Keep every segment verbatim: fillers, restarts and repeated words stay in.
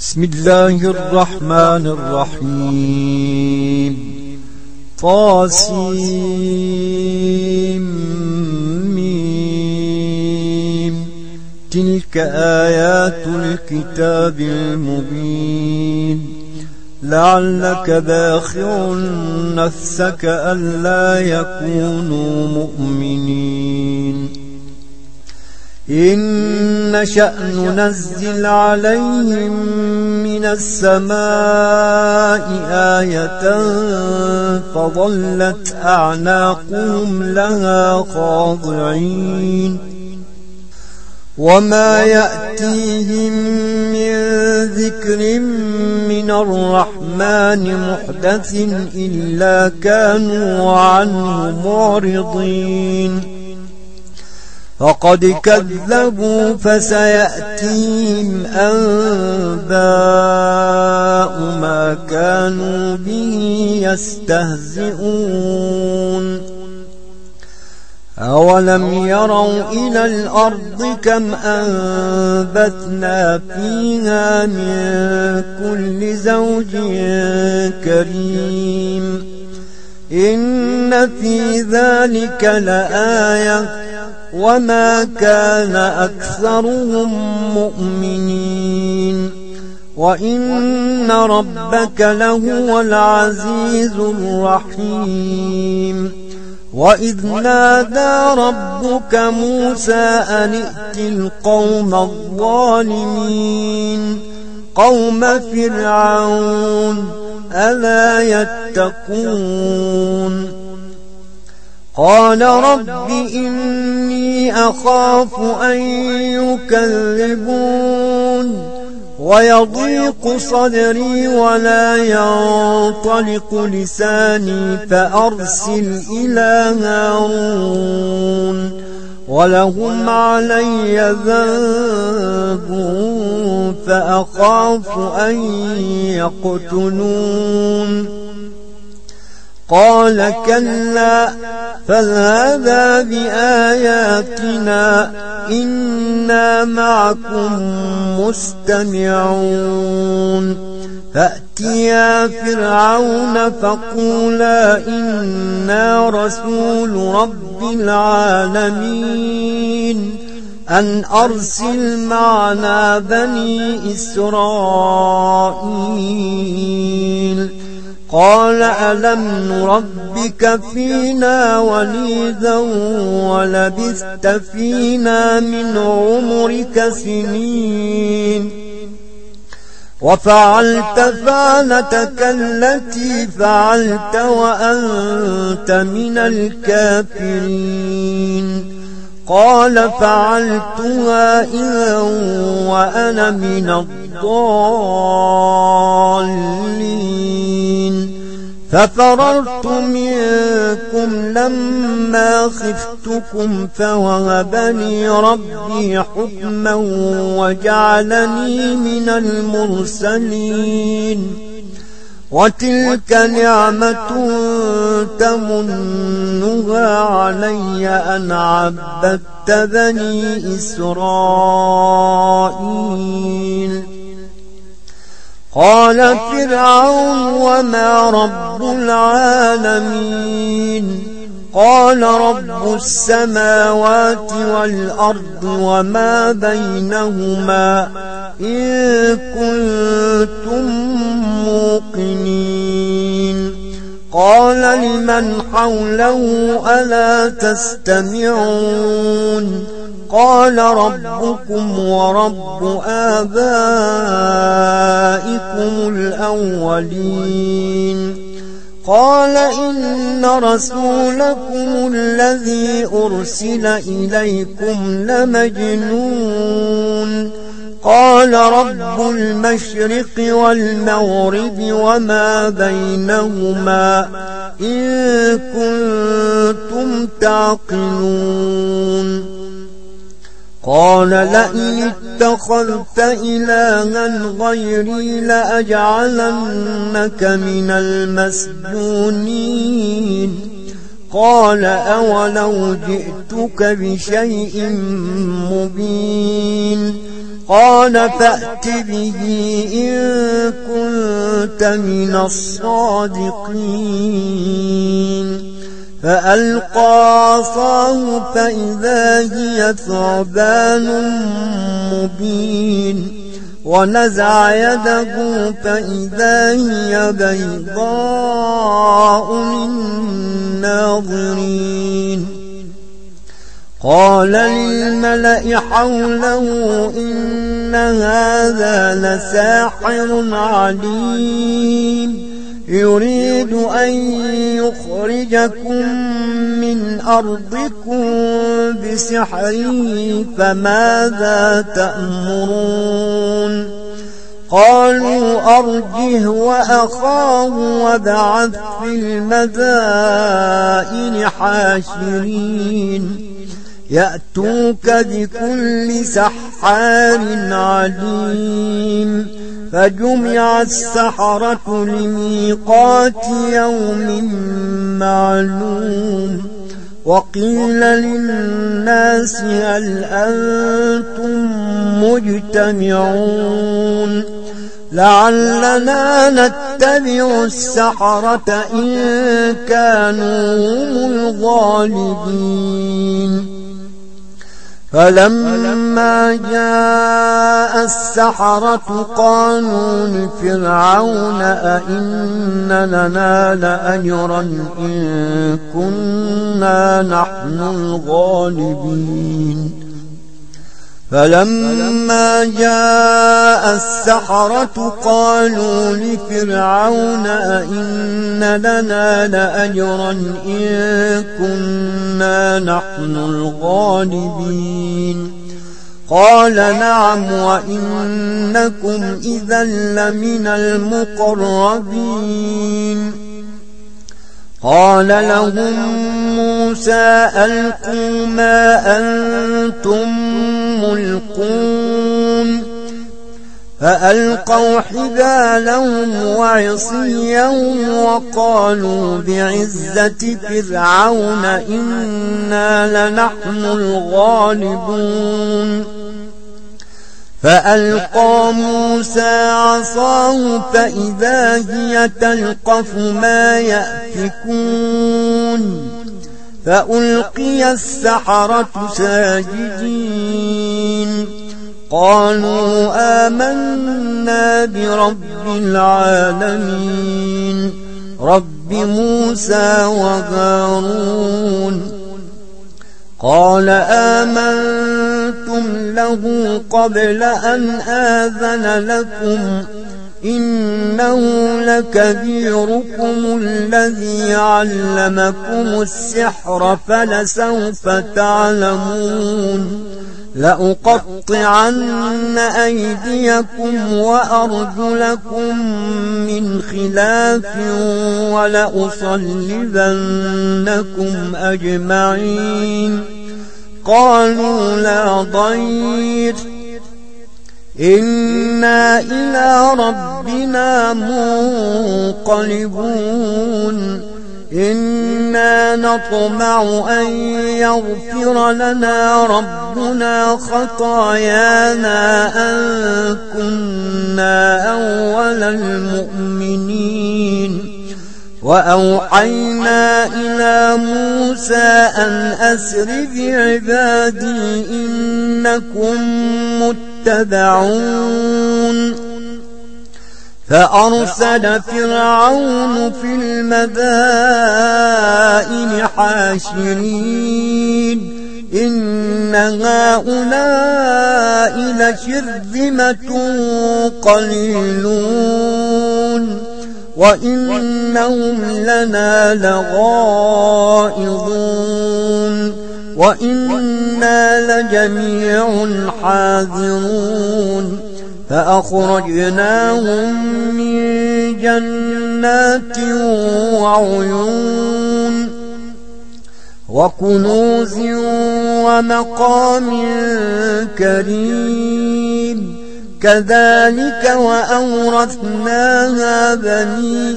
بسم الله الرحمن الرحيم. طاسيم ميم. تلك آيات الكتاب المبين. لعلك باخع نفسك ألا يكونوا مؤمنين. إن نشأ ننزل عليهم من السماء آية فظلت أعناقهم لها خاضعين. وما يأتيهم من ذكر من الرحمن محدث إلا كانوا عنه معرضين. فقد كذبوا فسيأتيهم أنباء ما كانوا به يستهزئون. أولم يروا إلى الأرض كم أنبتنا فيها من كل زوج كريم. إن في ذلك لآية وما كان أكثرهم مؤمنين. وإن ربك لهو العزيز الرحيم. وإذ نادى ربك موسى أن ائت القوم الظالمين قوم فرعون ألا يتقون. قال رب إني أخاف أن يكذبون ويضيق صدري ولا ينطلق لساني فأرسل إلى هارون ولهم علي ذنب فأخاف أن يقتلون. قال كلا فاذهبا بآياتنا إنا معكم مستمعون. فأتيا فرعون فقولا إنا رسول رب العالمين أن أرسل معنا بني إسرائيل. قال ألم نربك فينا وليدا ولبثت فينا من عمرك سنين وفعلت فعلتك التي فعلت وأنت من الكافرين. قال فعلتها إذا وأنا من الضالين. ففررت منكم لما خفتكم فوهبني ربي حكما وجعلني من المرسلين. وتلك نعمة تمنها علي أن عبدت بني إسرائيل. قال فرعون وما رب العالمين. قال رب السماوات والأرض وما بينهما إن كنتم موقنين. قال لمن حوله ألا تستمعون. قال ربكم ورب آبائكم الأولين. قال إن رسولكم الذي أرسل إليكم لمجنون. قال رب المشرق والمغرب وما بينهما إن كنتم تعقلون. قال لئن اتخذت إلها غيري لأجعلنك من المسجونين. قال أولو جئتك بشيء مبين. قال فأت به إن كنت من الصادقين فألقى عصاه فإذا هي ثعبان مبين ونزع يده فإذا هي بيضاء للناظرين قال للملأ حوله إن هذا لساحر عليم يريد أن يخرجكم من أرضكم بسحره فماذا تأمرون قالوا أرجه وأخاه وابعث في المدائن حاشرين يأتوك بكل سحار عليم فجمع السحرة لميقات يوم معلوم وقيل للناس هل أنتم مجتمعون لعلنا نتبع السحرة إن كانوا هم الغالبين فلما جاء السحرة قالوا لفرعون أئن لنا لأجرا إن كنا نحن الغالبين فلما جاء السحرة قالوا لفرعون أئن لنا لأجرا إن كنا نحن الغالبين قال نعم وإنكم إذا لمن المقربين قال لهم موسى ألقوا ما أنتم ملقون فألقوا حبالهم وعصيهم وقالوا بعزة فرعون إنا لنحن الغالبون فألقى موسى عصاه فإذا هي تلقف ما يأفكون فألقي السحرة ساجدين قالوا آمنا برب العالمين رب موسى وهارون قال آمنتم له قبل أن آذن لكم إنه لكبيركم الذي علمكم السحر فلسوف تعلمون لأقطعن أيديكم وأرجلكم من خلاف ولأصلبنكم أجمعين قالوا لا ضير إنا إلى ربنا منقلبون إنا نطمع أن يغفر لنا ربنا خطايانا أن كنا أول المؤمنين وأوحينا إلى موسى أن أسر بعبادي إنكم متبعون فأرسل فرعون في المدائن حاشرين إن هؤلاء لشرذمة قليلون وإنهم لنا لغائظون وإنا لجميع حاذرون فأخرجناهم من جنات وعيون وكنوز ومقام كريم كذلك وأورثناها بني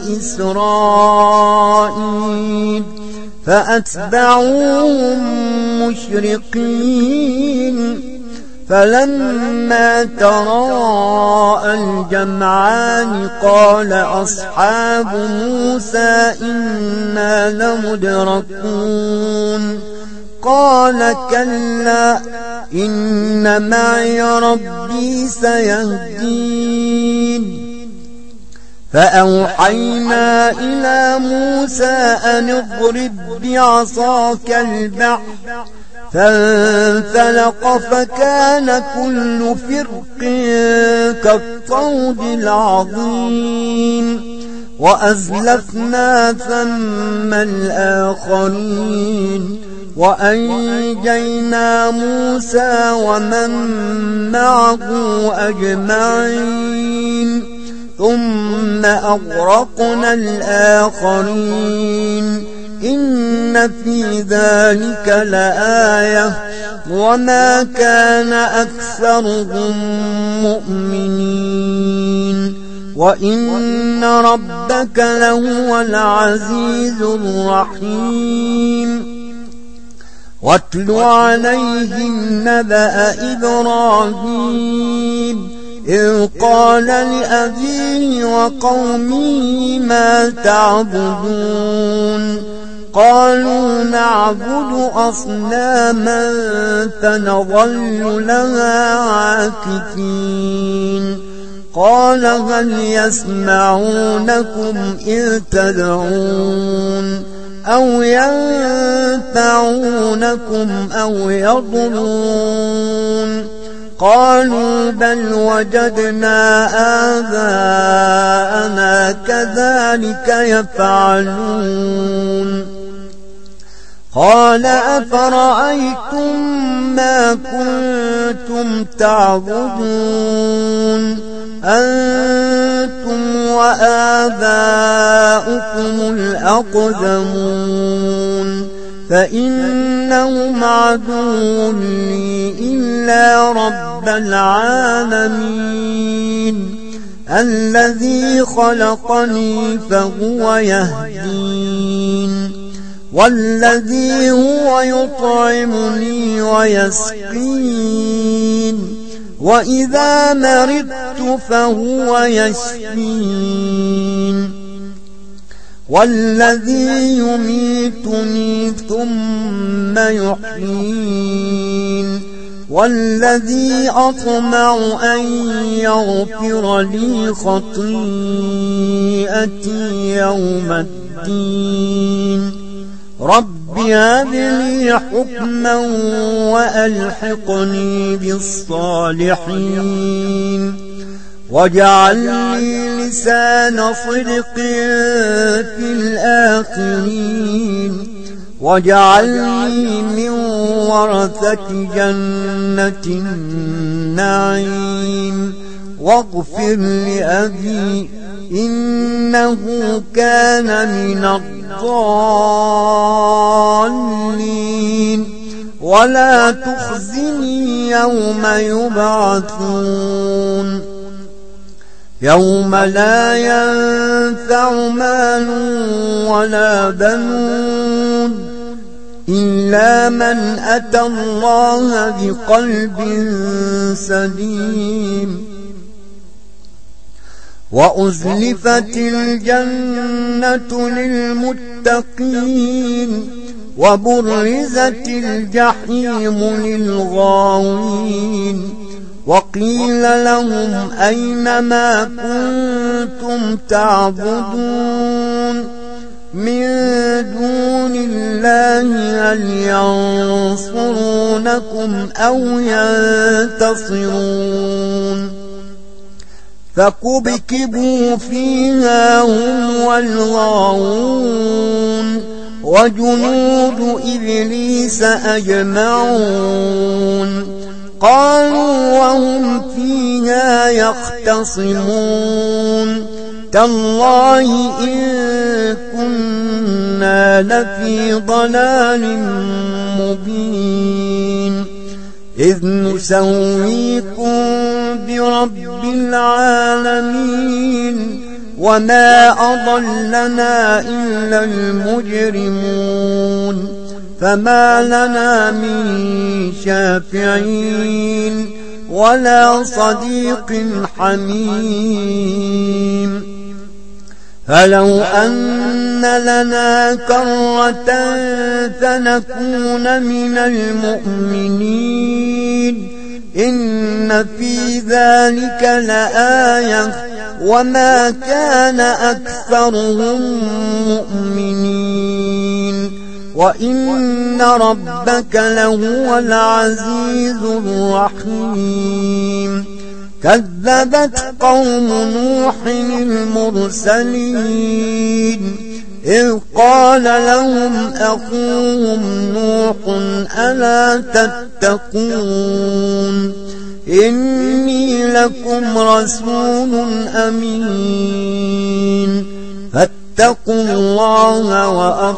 إسرائيل فأتبعوهم مشرقين فلما تراءى الجمعان قال أصحاب موسى إنا لمدركون قال كلا إن معي ربي سيهدين فأوحينا إلى موسى أن اضرب بعصاك البحر فانفلق فكان كل فرق كالطود العظيم وأزلفنا ثم الآخرين وأنجينا موسى ومن معه أجمعين ثم أغرقنا الآخرين إن في ذلك لآية وما كان أكثرهم مؤمنين وإن ربك لهو العزيز الرحيم واتل عليهم نبأ إبراهيم إذ قال لأبيه وقومه ما تعبدون قالوا نعبد أصناما فنظل لها عاكفين قال هل يسمعونكم إذ تدعون أو ينفعونكم أو يضرون قالوا بل وجدنا آباءنا كذلك يفعلون قال أفرأيتم ما كنتم تعبدون أنتم وآباؤكم الأقدمون فإنهم عدو لي إلا رب العالمين الذي خلقني فهو يهدين والذي هو يطعمني ويسقين وإذا مرضت فهو يشفين والذي يميتني ثم يحيين والذي أطمع أن يغفر لي خطيئتي يوم الدين رب هب لي حكما وألحقني بالصالحين واجعل لي لسان صدق في الآخرين واجعلني من ورثة جنة النعيم واغفر لأبي إنه كان من الضالين ولا تخزني يوم يبعثون يوم لا ينفع مال ولا بنون إلا من أتى الله بقلب سليم وأزلفت الجنة للمتقين وبرزت الجحيم للغاوين وقيل لهم أين ما كنتم تعبدون من دون الله هل ينصرونكم أو ينتصرون فكبكبوا فيها هم والغاوون وجنود إبليس أجمعون قالوا وهم فيها يختصمون تالله إن كنا لفي ضلال مبين إذ نسويكم برب العالمين وما أضلنا إلا المجرمون فما لنا من شافعين ولا صديق حميم فلو أن لنا كرة فنكون من المؤمنين إن في ذلك لآية وما كان أكثرهم مؤمنين وإن ربك لهو العزيز الرحيم كذبت قوم نوح المرسلين إذ قال لهم أخوهم نوح ألا تتقون إني لكم رسول أمين فاتقوا الله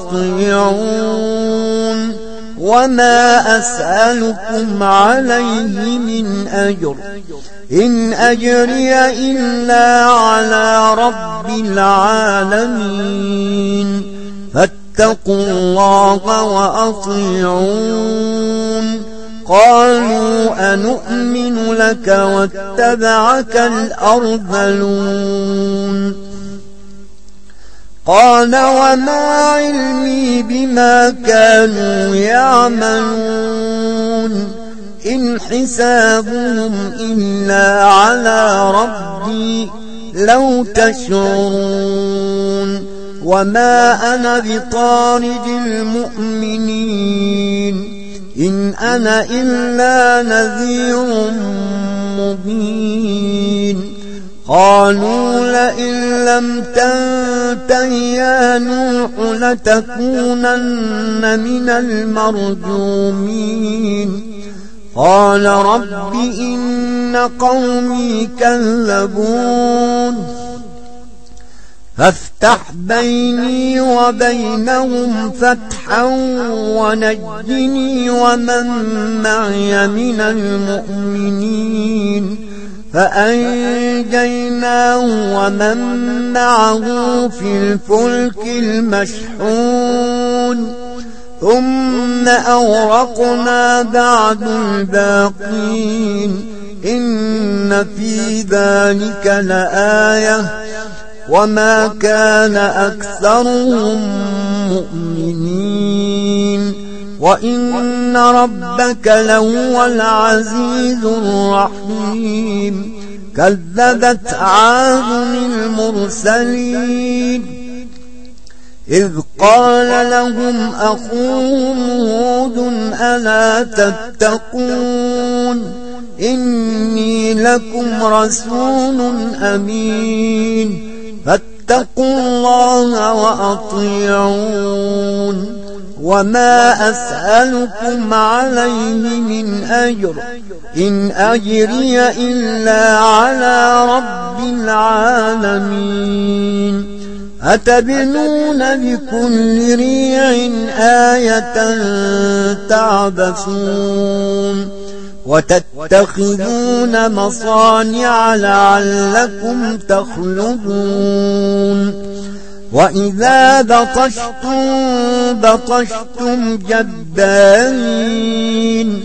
وأطيعون وما أسألكم عليه من أجر إن أجري إلا على رب العالمين فاتقوا الله وأطيعون قالوا أنؤمن لك واتبعك الأرذلون قال وما علمي بما كانوا يعملون إن حسابهم إلا على ربي لو تشعرون وما أنا بطارد المؤمنين إن أنا إلا نذير مبين قالوا لئن لم تنته يا نوح لتكونن من المرجومين قال رب إن قومي كذبون فافتح بيني وبينهم فتحا ونجني ومن معي من المؤمنين فأنجيناه ومن معه في الفلك المشحون ثم أغرقنا بعد الباقين إن في ذلك لآية وما كان أكثرهم مؤمنين وإن ربك لهو العزيز الرحيم كذبت عاد المرسلين إذ قال لهم أخوهم هود ألا تتقون إني لكم رسول أمين فاتقوا الله وأطيعون وما أسألكم عليه من أجر إن أجري إلا على رب العالمين أتبنون بكل ريع آية تعبثون وتتخذون مصانع لعلكم تخلدون وإذا بطشتم بطشتم جبارين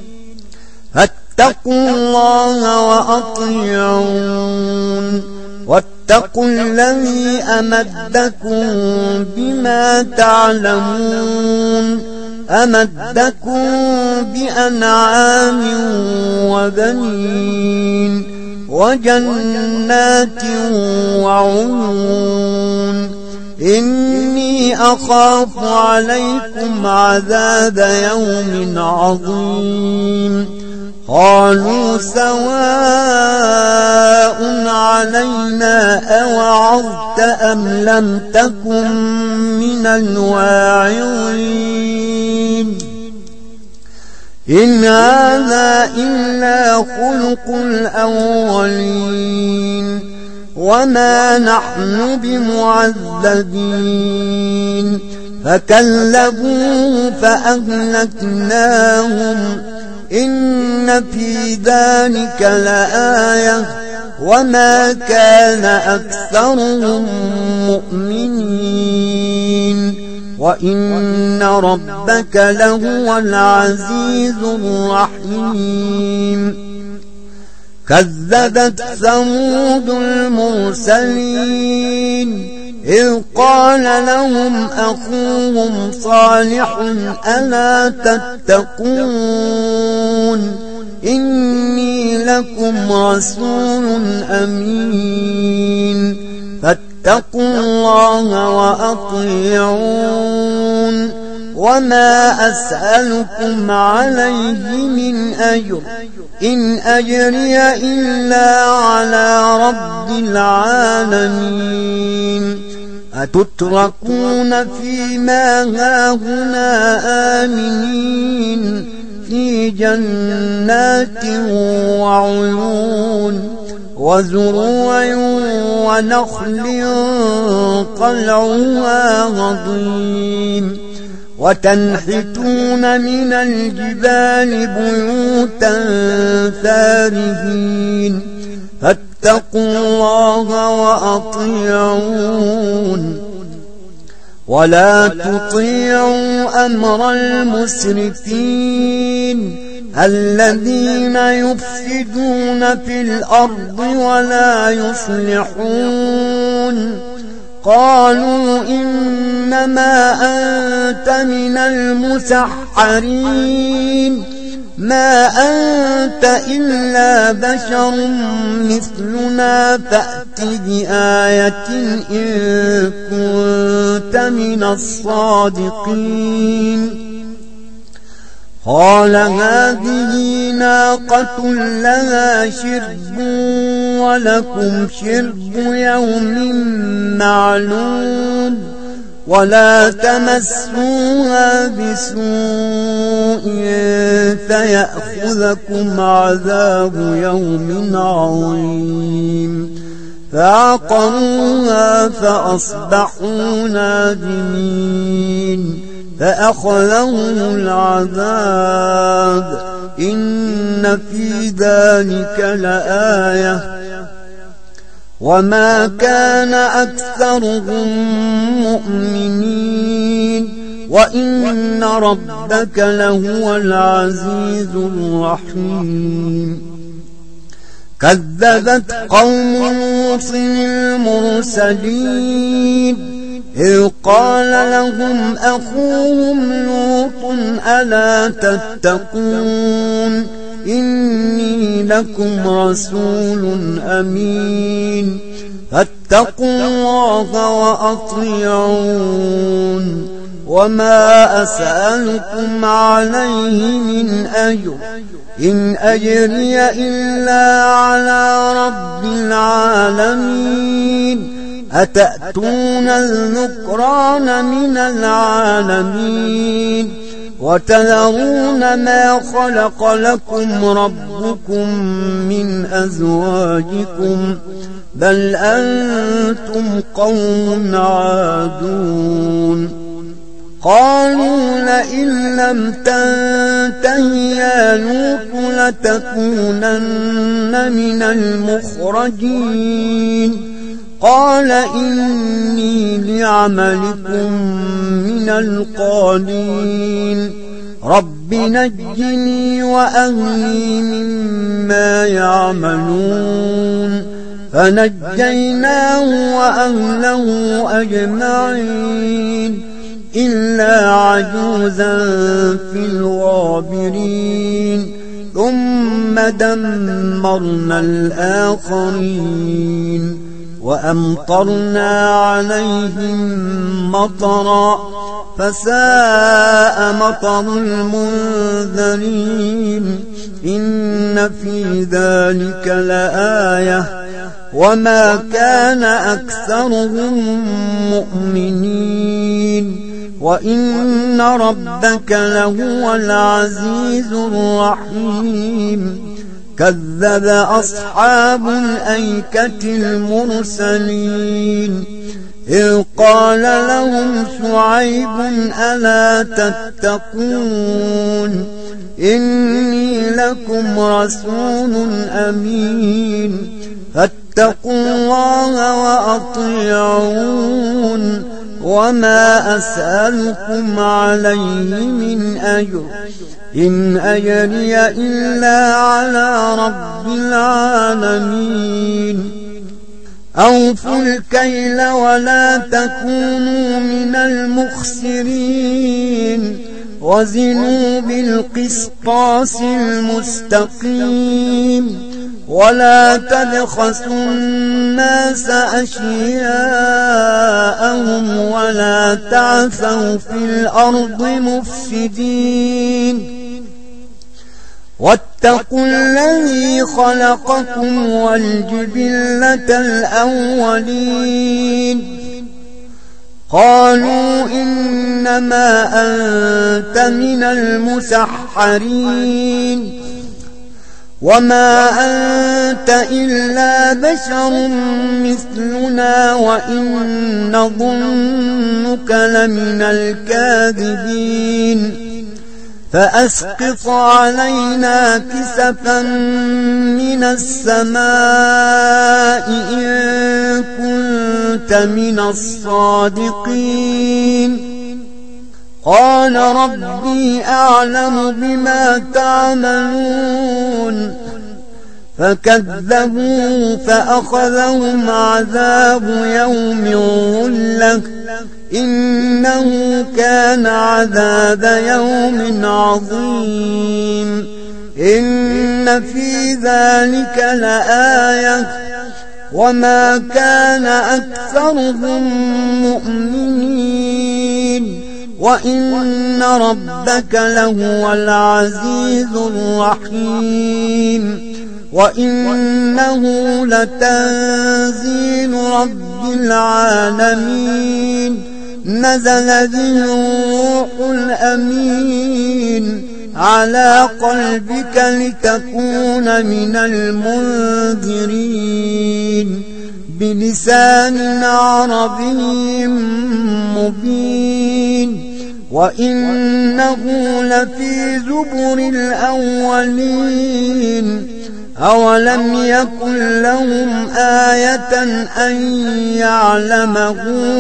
فاتقوا الله وأطيعون واتقوا الذي أمدكم بما تعلمون أمدكم بأنعام وبنين وجنات وعيون إني أخاف عليكم عذاب يوم عظيم قالوا سواء علينا أوعظت أم لم تكن من الواعظين إن هذا إلا خلق الأولين وما نحن بمعذبين فكذبوه فأهلكناهم إن في ذلك لآية وما كان أكثرهم مؤمنين وإن ربك لهو العزيز الرحيم كذبت ثمود المرسلين إذ قال لهم أخوهم صالح ألا تتقون إني لكم رسول أمين فاتقوا الله وأطيعون وما أسألكم عليه من أجر إن أجري إلا على رب العالمين أتتركون فيما هاهنا آمنين في جنات وعيون وزروع ونخل طلعها هضيم وتنحتون من الجبال بيوتا فارهين فاتقوا الله وأطيعون ولا تطيعوا أمر المسرفين الذين يفسدون في الأرض ولا يصلحون قالوا إنما أنت من المسحرين ما أنت إلا بشر مثلنا فأت بآية إن كنت من الصادقين قال هذه ناقة لها شرب ولكم شرب يوم معلوم ولا تمسوها بسوء فيأخذكم عذاب يوم عظيم فعقروها فأصبحوا نادمين فأخذهم العذاب إن في ذلك لآية وما كان أكثرهم مؤمنين وإن ربك لهو العزيز الرحيم كذبت قوم لوط المرسلين إذ قال لهم أخوهم لوط ألا تتقون إني لكم رسول أمين فاتقوا الله وأطيعون وما أسألكم عليه من أجر إن أجري إلا على رب العالمين أتأتون الذكران من العالمين وتذرون ما خلق لكم ربكم من أزواجكم بل أنتم قوم عادون قالوا لئن لم تنته يا لوط لتكونن من المخرجين قال إني لعملكم من القالين رب نجني وأهلي مما يعملون فنجيناه وأهله أجمعين إلا عجوزا في الغابرين ثم دمرنا الآخرين وأمطرنا عليهم مطرا فساء مطر المنذرين إن في ذلك لآية وما كان أكثرهم مؤمنين وإن ربك لهو العزيز الرحيم كذب أصحاب الأيكة المرسلين إذ قال لهم شعيب ألا تتقون إني لكم رسول أمين فاتقوا الله وأطيعون وما أسألكم عليه من أجر إن أجري إلا على رب العالمين أوفوا الكيل ولا تكونوا من المخسرين وزنوا بالقسطاس المستقيم ولا تبخسوا الناس أشياءهم ولا تعثوا في الأرض مفسدين واتقوا الذي خلقكم والجبلة الأولين قالوا إنما أنت من المسحرين وما أنت إلا بشر مثلنا وإن نظنك لمن الكاذبين فأسقط علينا كسفا من السماء إن كنت من الصادقين قال ربي أعلم بما تعملون فكذبوا فأخذهم عذاب يوم الظلة إنه كان عذاب يوم عظيم إن في ذلك لآية وما كان أكثرهم مؤمنين وإن ربك لهو العزيز الرحيم وإنه لتنزيل رب العالمين نزل به الروح الأمين على قلبك لتكون من المنذرين بلسان عربي مبين وإنه لفي زبر الأولين أولم يكن لهم آية أن يعلمه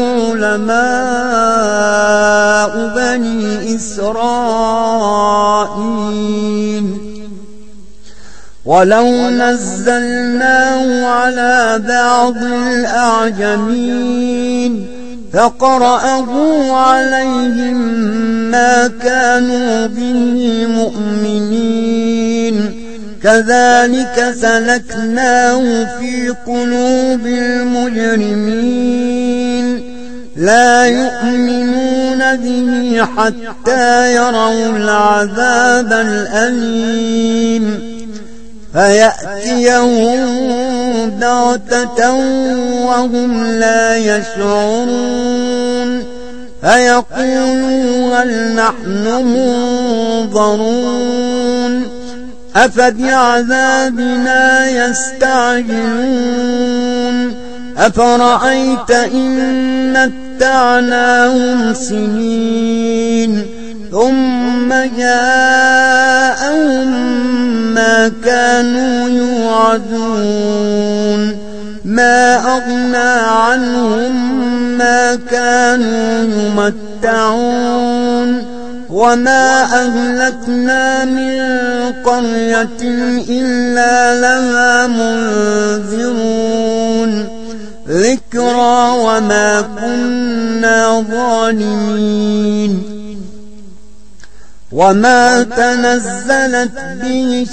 علماء بني إسرائيل ولو نزلناه على بعض الأعجمين فقرأه عليهم ما كانوا به مؤمنين كذلك سلكناه في قلوب المجرمين لا يؤمنون به حتى يروا العذاب الأليم فيأتيهم بغتة وهم لا يشعرون فيقولوا هل نحن منظرون أفبعذابنا يستعجلون أفرأيت إن متعناهم سنين ثم جاءهم ما كانوا يوعدون ما أغنى عنهم ما كانوا يمتعون وما أهلكنا من قرية إلا لها منذرون ذكرى وما كنا ظالمين وما تنزلت به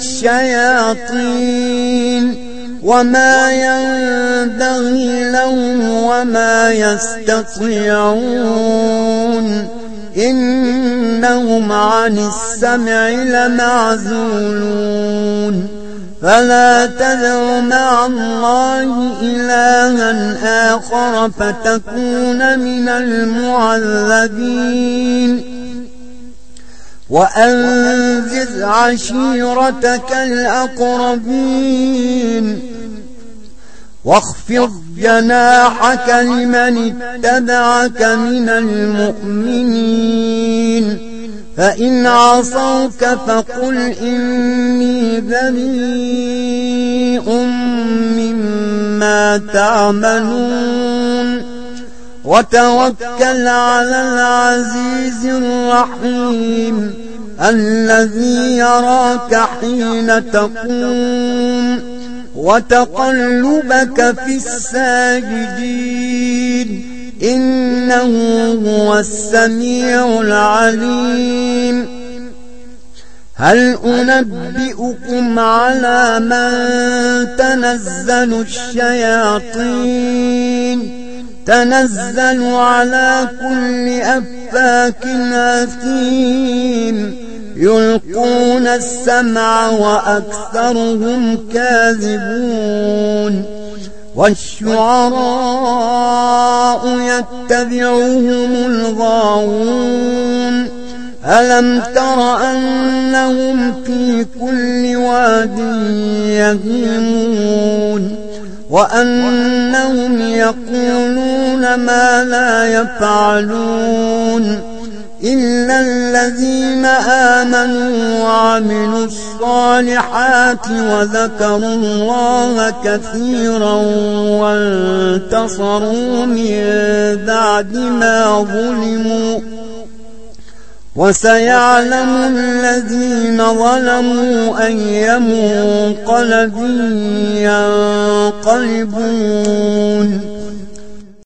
الشياطين وما ينبغي لهم وما يستطيعون إنهم عن السمع لمعزولون فلا تدع مع الله إلها آخر فتكون من المعذبين وأنذر عشيرتك الأقربين واخفض جناحك لمن اتبعك من المؤمنين فإن عصوك فقل إني بريء مما تعملون وتوكل على العزيز الرحيم الذي يراك حين تقوم وتقلبك في الساجدين إنه هو السميع العليم. هل أنبئكم على من تنزل الشياطين تنزل على كل أفاك أثيم يلقون السمع وأكثرهم كاذبون والشعراء يتبعهم الغاوون ألم تر أنهم في كل واد يهيمون وأنهم يقولون ما لا يفعلون إلا الذين آمنوا وعملوا الصالحات وذكروا الله كثيرا وانتصروا من بعد ما ظلموا وسيعلم الذين ظلموا أي منقلب ينقلبون.